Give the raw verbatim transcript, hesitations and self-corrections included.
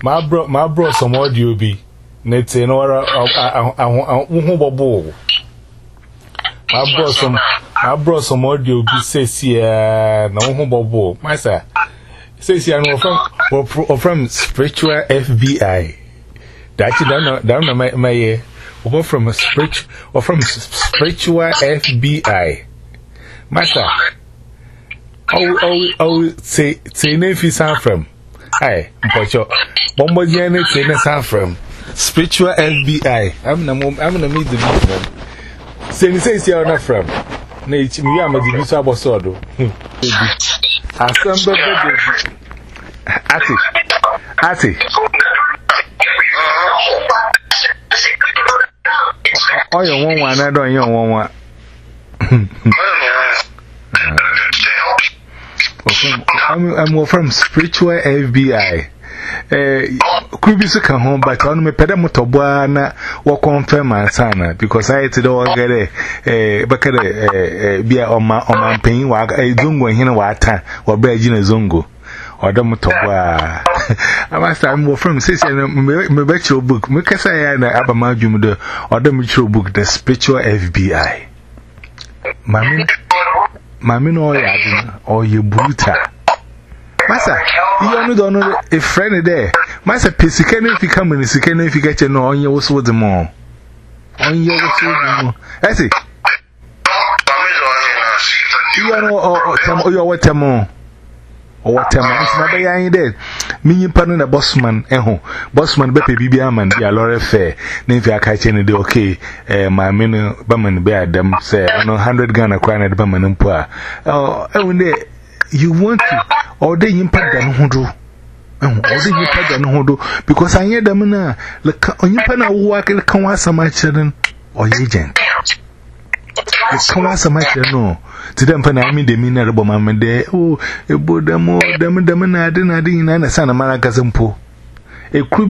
my bro my bro some audio be net no who bobo my bro some my bro some audio be says here no who bobo my sir says here no from from spiritual F B I that you don't know don't my my over from a spiritual or from spiritual F B I my sir oh oh oh say say name is from Hi, Pocho. Bombo Jenny, Tennis from Spiritual F B I. I'm going to meet the people. Say, says you're not from Nature. Me, I'm a division of Sodo. Assemble Ati. Ati. Oh, you want one, I don't you want one. I'm, I'm from Spiritual F B I. Eh, could be sick at home, but on me pedamotobuana or confirm my son because I had all get a bucket beer on my on my pain while a zungo in a water or begging a zungo or domotobua. I must have more from sister me bet your book, because I had an abamajum or the mutual book, the Spiritual F B I. Mammy. Mammy no yadin or you brutal. Massa, you don't know a friend there. Massa, Pisican if you come in, if you can, if you get your no on your sword the more. On your sword, I see. You know, or your water more. Or what time is not a dead. Meaning, pardon a bossman, eh? Bossman, Beppe Bibiaman, be a lorry fair. Name you are catching the okay. Eh, my mini bumman bear them say, I know hundred gun a crying at bumman and poor. Oh, when they you want to, or they impact than who do. Oh, or they impact than who do, because I hear them now. Look on your panel walk and come out some children or agent. It's come out some no. To them, I mean, the mean of mamma there. Oh, a board them more, them, them, and I didn't, I didn't, and a son of Maracas and Po. A crew